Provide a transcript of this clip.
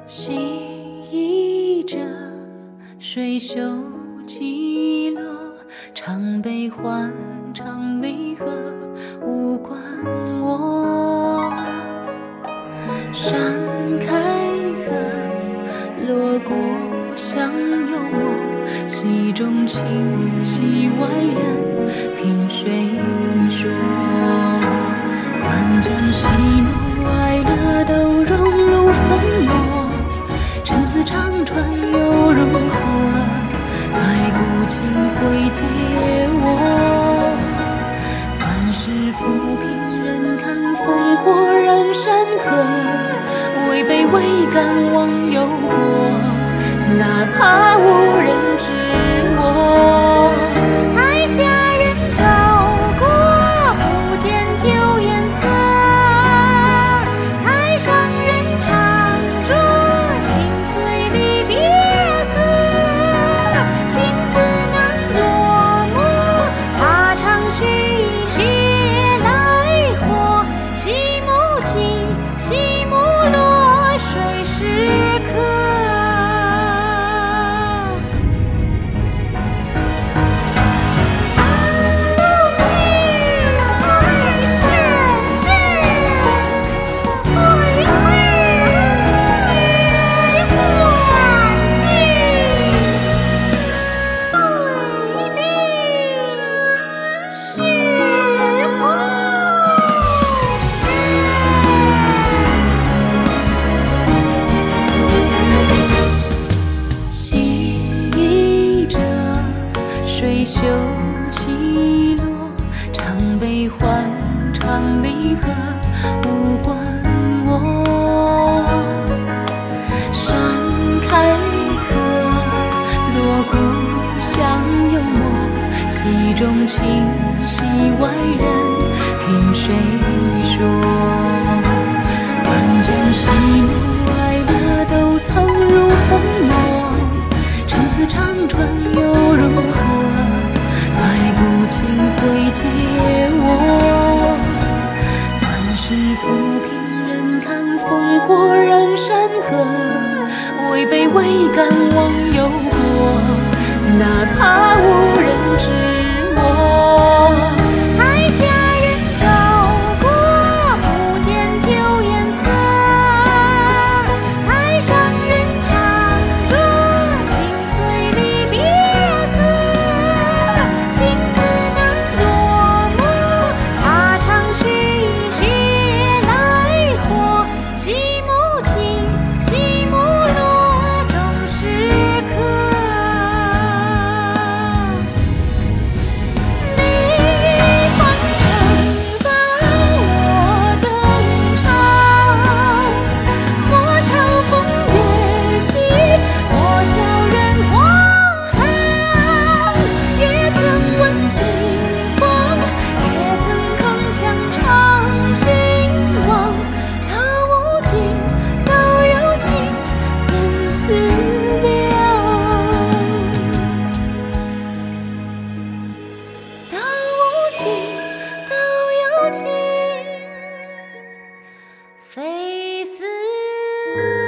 细倚着水袖起落，常悲欢，常离合，无关我。山开合，锣鼓响幽默，戏中情，戏外人，凭谁说？观将喜怒哀乐都融入粉墨，陈词长传又如何？白骨青灰皆我。万事浮萍人看，烽火燃山河，位卑未敢忘忧国，哪怕无人知我。 台下人走过，不见旧颜色，台上人唱着心碎离别歌，情字难落幕，他唱续写来活，戏幕起，戏幕落，谁时刻？ 水袖起落，常悲欢，常离合，无关我。山开合，锣鼓响幽默，戏中情，戏外人，凭谁说？万将喜怒哀乐都藏入粉墨，陈词长传又如何？白骨青灰皆我。万事浮萍人看，烽火燃山河，位卑未敢忘忧国，哪怕无人知我。 台下人走过，不见旧颜色，台上人唱着心碎离别歌，情字难落幕，他唱续写来活，戏幕起，戏幕落，终时刻。你方乘把我登场，莫嘲风月兮，莫笑人荒唐。也曾问青黄，也曾铿锵唱兴亡，道无尽，道有情，怎思量？道无尽，道有情，非思